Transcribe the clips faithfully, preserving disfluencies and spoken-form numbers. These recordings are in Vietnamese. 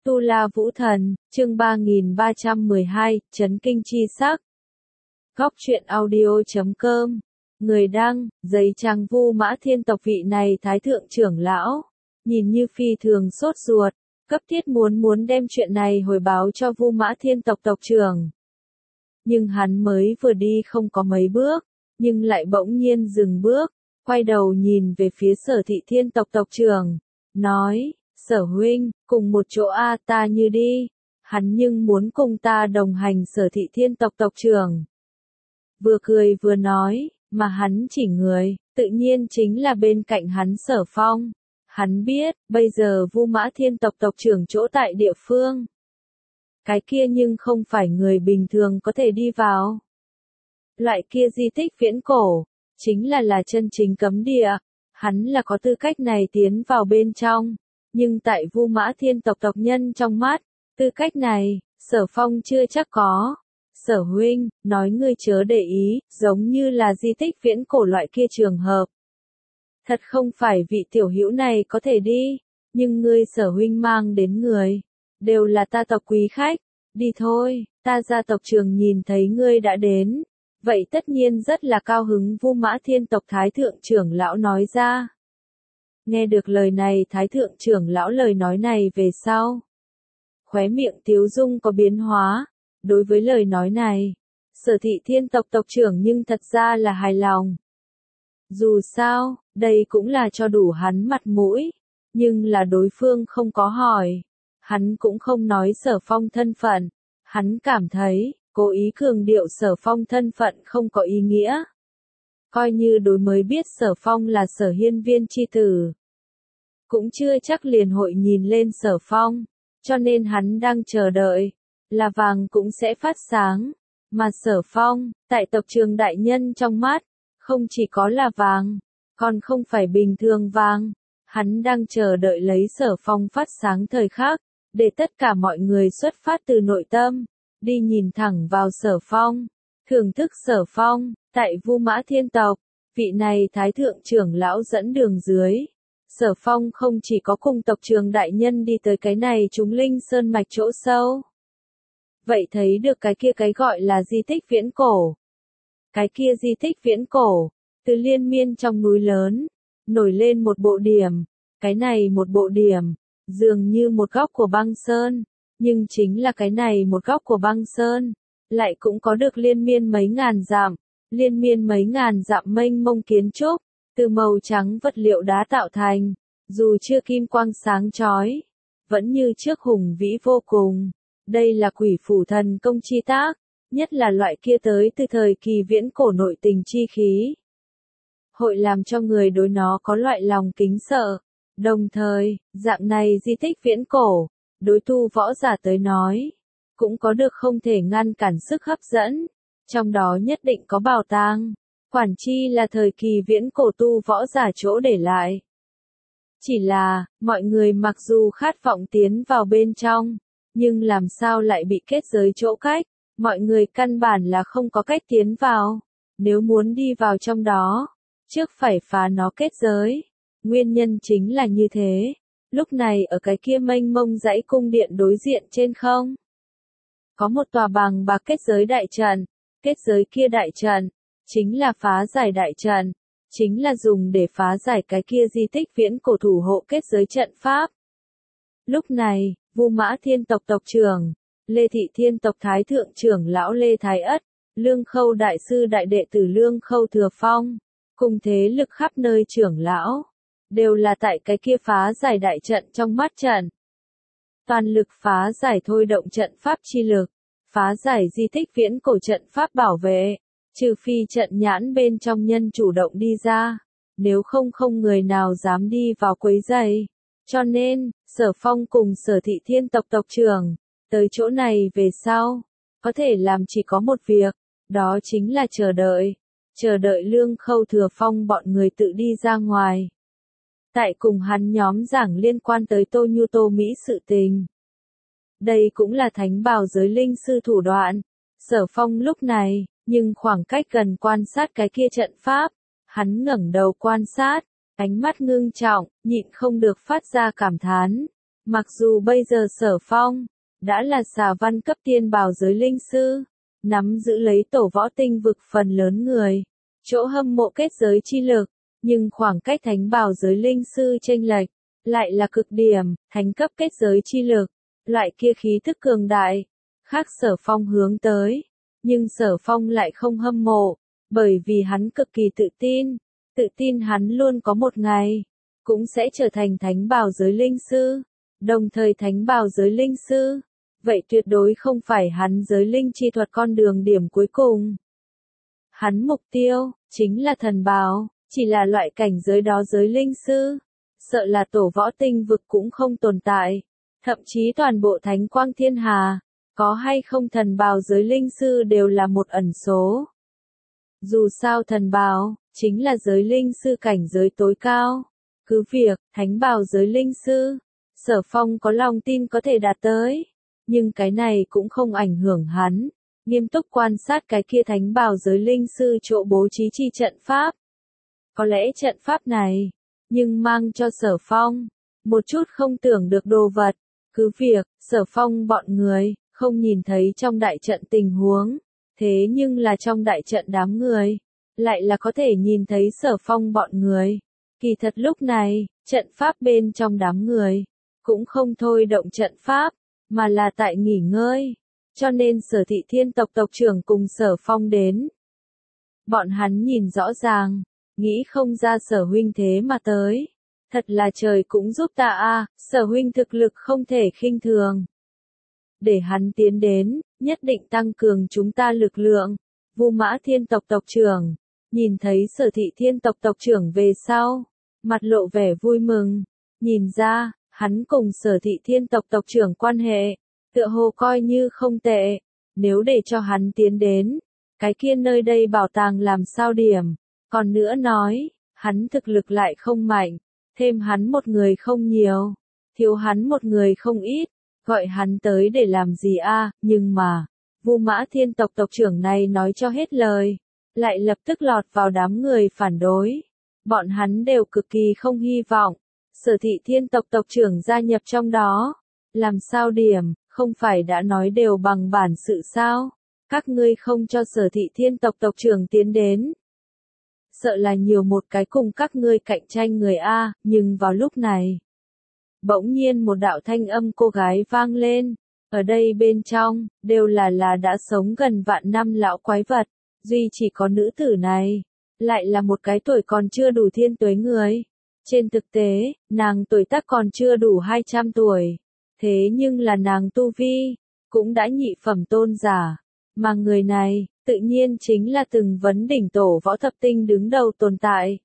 Tu La Vũ Thần, chương ba nghìn ba trăm mười hai, Chấn Kinh Chi Sắc. Góc truyện audio chấm com. Người đăng, giấy trang Vu Mã Thiên tộc vị này thái thượng trưởng lão, nhìn như phi thường sốt ruột, cấp thiết muốn muốn đem chuyện này hồi báo cho Vu Mã Thiên tộc tộc trưởng. Nhưng hắn mới vừa đi không có mấy bước, nhưng lại bỗng nhiên dừng bước, quay đầu nhìn về phía Sở Thị Thiên tộc tộc trưởng, nói: Sở huynh, cùng một chỗ a ta như đi. Hắn nhưng muốn cùng ta đồng hành. Sở Thị Thiên tộc tộc trưởng vừa cười vừa nói, mà hắn chỉ người, tự nhiên chính là bên cạnh hắn Sở Phong. Hắn biết, bây giờ Vu Mã Thiên tộc tộc trưởng chỗ tại địa phương. Cái kia nhưng không phải người bình thường có thể đi vào. Loại kia di tích viễn cổ, chính là là chân chính cấm địa. Hắn là có tư cách này tiến vào bên trong. Nhưng tại Vu Mã Thiên tộc tộc nhân trong mắt, tư cách này, Sở Phong chưa chắc có. Sở huynh, nói ngươi chớ để ý, giống như là di tích viễn cổ loại kia trường hợp. Thật không phải vị tiểu hữu này có thể đi, nhưng ngươi Sở huynh mang đến người, đều là ta tộc quý khách, đi thôi, ta gia tộc trường nhìn thấy ngươi đã đến, vậy tất nhiên rất là cao hứng. Vu Mã Thiên tộc thái thượng trưởng lão nói ra. Nghe được lời này thái thượng trưởng lão lời nói này về sau. Khóe miệng Tiếu Dung có biến hóa. Đối với lời nói này, Sở Thị Thiên tộc tộc trưởng nhưng thật ra là hài lòng. Dù sao, đây cũng là cho đủ hắn mặt mũi. Nhưng là đối phương không có hỏi. Hắn cũng không nói Sở Phong thân phận. Hắn cảm thấy, cố ý cường điệu Sở Phong thân phận không có ý nghĩa. Coi như đối mới biết Sở Phong là Sở Hiên Viên chi tử. Cũng chưa chắc liền hội nhìn lên Sở Phong, cho nên hắn đang chờ đợi, là vàng cũng sẽ phát sáng. Mà Sở Phong, tại tộc trường đại nhân trong mắt, không chỉ có là vàng, còn không phải bình thường vàng. Hắn đang chờ đợi lấy Sở Phong phát sáng thời khắc, để tất cả mọi người xuất phát từ nội tâm, đi nhìn thẳng vào Sở Phong, thưởng thức Sở Phong. Tại Vu Mã Thiên tộc, vị này thái thượng trưởng lão dẫn đường dưới. Sở Phong không chỉ có cùng tộc trường đại nhân đi tới cái này chúng linh sơn mạch chỗ sâu. Vậy thấy được cái kia cái gọi là di tích viễn cổ. Cái kia di tích viễn cổ, từ liên miên trong núi lớn, nổi lên một bộ điểm. Cái này một bộ điểm, dường như một góc của băng sơn, nhưng chính là cái này một góc của băng sơn, lại cũng có được liên miên mấy ngàn dặm. Liên miên mấy ngàn dặm mênh mông kiến trúc, từ màu trắng vật liệu đá tạo thành, dù chưa kim quang sáng chói, vẫn như trước hùng vĩ vô cùng. Đây là quỷ phủ thần công chi tác, nhất là loại kia tới từ thời kỳ viễn cổ nội tình chi khí. Hội làm cho người đối nó có loại lòng kính sợ. Đồng thời, dạng này di tích viễn cổ, đối tu võ giả tới nói, cũng có được không thể ngăn cản sức hấp dẫn. Trong đó nhất định có bảo tàng, quản chi là thời kỳ viễn cổ tu võ giả chỗ để lại. Chỉ là, mọi người mặc dù khát vọng tiến vào bên trong, nhưng làm sao lại bị kết giới chỗ cách, mọi người căn bản là không có cách tiến vào. Nếu muốn đi vào trong đó, trước phải phá nó kết giới. Nguyên nhân chính là như thế. Lúc này ở cái kia mênh mông dãy cung điện đối diện trên không, có một tòa bằng bạc kết giới đại trận. Kết giới kia đại trận, chính là phá giải đại trận, chính là dùng để phá giải cái kia di tích viễn cổ thủ hộ kết giới trận pháp. Lúc này, Vu Mã Thiên tộc tộc trưởng, Lê Thị Thiên tộc thái thượng trưởng lão Lê Thái Ất, Lương Khâu đại sư đại đệ tử Lương Khâu Thừa Phong, cùng thế lực khắp nơi trưởng lão, đều là tại cái kia phá giải đại trận trong mắt trận. Toàn lực phá giải thôi động trận pháp chi lực. Phá giải di tích viễn cổ trận pháp bảo vệ, trừ phi trận nhãn bên trong nhân chủ động đi ra, nếu không không người nào dám đi vào quấy rầy. Cho nên, Sở Phong cùng Sở Thị Thiên tộc tộc trưởng, tới chỗ này về sau, có thể làm chỉ có một việc, đó chính là chờ đợi, chờ đợi Lương Khâu Thừa Phong bọn người tự đi ra ngoài. Tại cùng hắn nhóm giảng liên quan tới Tô Nhu Tô Mỹ sự tình. Đây cũng là thánh bảo giới linh sư thủ đoạn. Sở Phong lúc này, nhưng khoảng cách gần quan sát cái kia trận pháp, hắn ngẩng đầu quan sát, ánh mắt ngưng trọng, nhịn không được phát ra cảm thán. Mặc dù bây giờ Sở Phong đã là xà văn cấp tiên bảo giới linh sư, nắm giữ lấy tổ võ tinh vực phần lớn người, chỗ hâm mộ kết giới chi lực, nhưng khoảng cách thánh bảo giới linh sư chênh lệch, lại là cực điểm, thánh cấp kết giới chi lực, loại kia khí thức cường đại, khác Sở Phong hướng tới, nhưng Sở Phong lại không hâm mộ, bởi vì hắn cực kỳ tự tin, tự tin hắn luôn có một ngày, cũng sẽ trở thành thánh bảo giới linh sư, đồng thời thánh bảo giới linh sư, vậy tuyệt đối không phải hắn giới linh chi thuật con đường điểm cuối cùng. Hắn mục tiêu, chính là thần bảo, chỉ là loại cảnh giới đó giới linh sư, sợ là tổ võ tinh vực cũng không tồn tại, thậm chí toàn bộ thánh quang thiên hà, có hay không thần bào giới linh sư đều là một ẩn số. Dù sao thần bào, chính là giới linh sư cảnh giới tối cao, cứ việc, thánh bào giới linh sư, Sở Phong có lòng tin có thể đạt tới, nhưng cái này cũng không ảnh hưởng hắn, nghiêm túc quan sát cái kia thánh bào giới linh sư chỗ bố trí chi trận pháp. Có lẽ trận pháp này, nhưng mang cho Sở Phong một chút không tưởng được đồ vật, cứ việc, Sở Phong bọn người, không nhìn thấy trong đại trận tình huống, thế nhưng là trong đại trận đám người, lại là có thể nhìn thấy Sở Phong bọn người. Kỳ thật lúc này, trận pháp bên trong đám người, cũng không thôi động trận pháp, mà là tại nghỉ ngơi, cho nên Sở Thị Thiên tộc tộc trưởng cùng Sở Phong đến. Bọn hắn nhìn rõ ràng, nghĩ không ra Sở huynh thế mà tới. Thật là trời cũng giúp ta a, Sở huynh thực lực không thể khinh thường. Để hắn tiến đến, nhất định tăng cường chúng ta lực lượng. Vu Mã Thiên tộc tộc trưởng, nhìn thấy Sở Thị Thiên tộc tộc trưởng về sau, mặt lộ vẻ vui mừng, nhìn ra, hắn cùng Sở Thị Thiên tộc tộc trưởng quan hệ, tựa hồ coi như không tệ, nếu để cho hắn tiến đến, cái kia nơi đây bảo tàng làm sao điểm, còn nữa nói, hắn thực lực lại không mạnh, thêm hắn một người không nhiều, thiếu hắn một người không ít, gọi hắn tới để làm gì a? Nhưng mà, Vu Mã Thiên tộc tộc trưởng này nói cho hết lời, lại lập tức lọt vào đám người phản đối. Bọn hắn đều cực kỳ không hy vọng, Sở Thị Thiên tộc tộc trưởng gia nhập trong đó. Làm sao điểm, không phải đã nói đều bằng bản sự sao? Các ngươi không cho Sở Thị Thiên tộc tộc trưởng tiến đến. Sợ là nhiều một cái cùng các ngươi cạnh tranh người A, nhưng vào lúc này. Bỗng nhiên một đạo thanh âm cô gái vang lên, ở đây bên trong, đều là là đã sống gần vạn năm lão quái vật, duy chỉ có nữ tử này, lại là một cái tuổi còn chưa đủ thiên tuế người. Trên thực tế, nàng tuổi tác còn chưa đủ hai trăm tuổi, thế nhưng là nàng tu vi, cũng đã nhị phẩm tôn giả, mà người này, tự nhiên chính là từng vấn đỉnh tổ võ thập tinh đứng đầu tồn tại.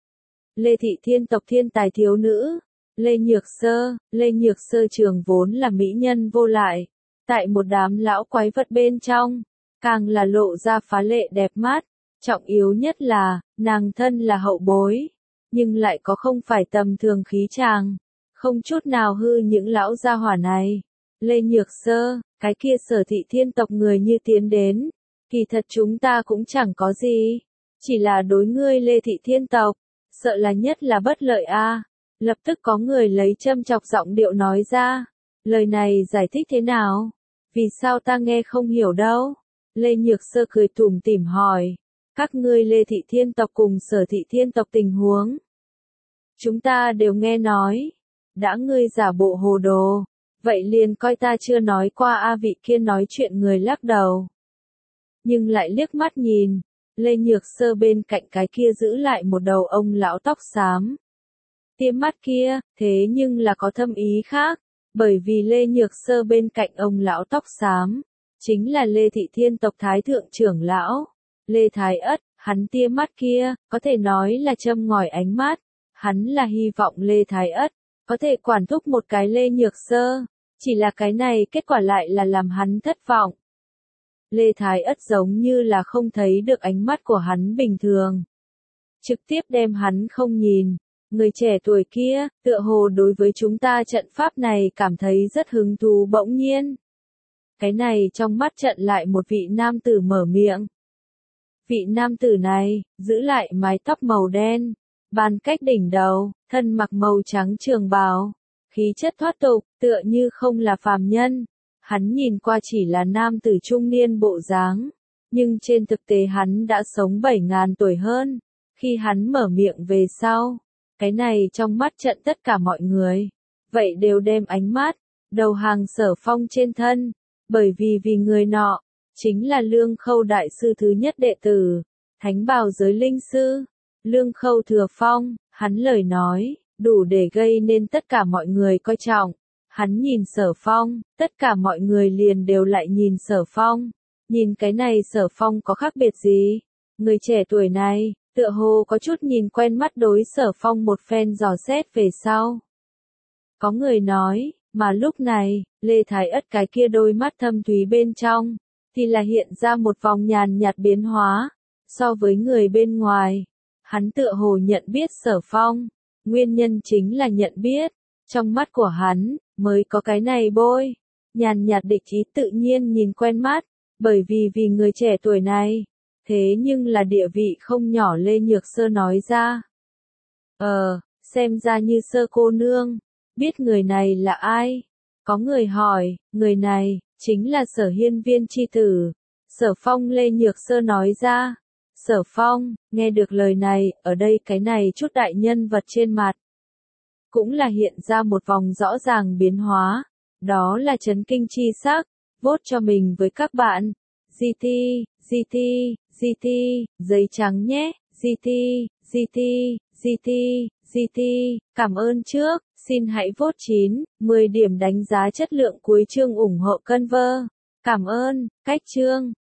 Lê Thị Thiên tộc thiên tài thiếu nữ, Lê Nhược Sơ, Lê Nhược Sơ trường vốn là mỹ nhân vô lại, tại một đám lão quái vật bên trong, càng là lộ ra phá lệ đẹp mắt, trọng yếu nhất là, nàng thân là hậu bối, nhưng lại có không phải tầm thường khí chàng, không chút nào hư những lão gia hỏa này. Lê Nhược Sơ, cái kia Sở Thị Thiên tộc người như tiến đến, kỳ thật chúng ta cũng chẳng có gì, chỉ là đối ngươi Lê Thị Thiên tộc, sợ là nhất là bất lợi a. Lập tức có người lấy châm chọc giọng điệu nói ra, lời này giải thích thế nào? Vì sao ta nghe không hiểu đâu? Lê Nhược Sơ cười tủm tỉm hỏi, các ngươi Lê Thị Thiên tộc cùng Sở Thị Thiên tộc tình huống. Chúng ta đều nghe nói, đã ngươi giả bộ hồ đồ, vậy liền coi ta chưa nói qua a. Vị kia nói chuyện người lắc đầu. Nhưng lại liếc mắt nhìn, Lê Nhược Sơ bên cạnh cái kia giữ lại một đầu ông lão tóc xám. Tia mắt kia, thế nhưng là có thâm ý khác, bởi vì Lê Nhược Sơ bên cạnh ông lão tóc xám, chính là Lê Thị Thiên tộc Thái Thượng trưởng lão, Lê Thái Ất, hắn tia mắt kia, có thể nói là châm ngòi ánh mắt, hắn là hy vọng Lê Thái Ất, có thể quản thúc một cái Lê Nhược Sơ, chỉ là cái này kết quả lại là làm hắn thất vọng. Lê Thái Ất giống như là không thấy được ánh mắt của hắn bình thường. Trực tiếp đem hắn không nhìn. Người trẻ tuổi kia, tựa hồ đối với chúng ta trận pháp này cảm thấy rất hứng thú bỗng nhiên. Cái này trong mắt trận lại một vị nam tử mở miệng. Vị nam tử này, giữ lại mái tóc màu đen, bàn cách đỉnh đầu, thân mặc màu trắng trường bào, khí chất thoát tục, tựa như không là phàm nhân. Hắn nhìn qua chỉ là nam tử trung niên bộ dáng, nhưng trên thực tế hắn đã sống bảy ngàn tuổi hơn. Khi hắn mở miệng về sau, cái này trong mắt trận tất cả mọi người, vậy đều đem ánh mắt, đầu hàng Sở Phong trên thân, bởi vì vì người nọ, chính là Lương Khâu đại sư thứ nhất đệ tử, thánh bào giới linh sư, Lương Khâu Thừa Phong. Hắn lời nói, đủ để gây nên tất cả mọi người coi trọng. Hắn nhìn Sở Phong, tất cả mọi người liền đều lại nhìn Sở Phong. Nhìn cái này Sở Phong có khác biệt gì? Người trẻ tuổi này, tựa hồ có chút nhìn quen mắt đối Sở Phong một phen dò xét về sau. Có người nói, mà lúc này, Lê Thái Ất cái kia đôi mắt thâm thúy bên trong, thì là hiện ra một vòng nhàn nhạt biến hóa. So với người bên ngoài, hắn tựa hồ nhận biết Sở Phong, nguyên nhân chính là nhận biết, trong mắt của hắn, mới có cái này bôi, nhàn nhạt địch ý tự nhiên nhìn quen mắt, bởi vì vì người trẻ tuổi này, thế nhưng là địa vị không nhỏ Lê Nhược Sơ nói ra. Ờ, xem ra như Sơ cô nương, biết người này là ai? Có người hỏi, người này, chính là Sở Hiên Viên chi tử. Sở Phong. Lê Nhược Sơ nói ra. Sở Phong, nghe được lời này, ở đây cái này chút đại nhân vật trên mặt, cũng là hiện ra một vòng rõ ràng biến hóa, đó là chấn kinh chi sắc, vote cho mình với các bạn. giê tê, giê tê, giê tê, giấy trắng nhé, giê tê, giê tê, giê tê, giê tê, cảm ơn trước, xin hãy vote chín, mười điểm đánh giá chất lượng cuối chương ủng hộ Conver. Cảm ơn, cách chương.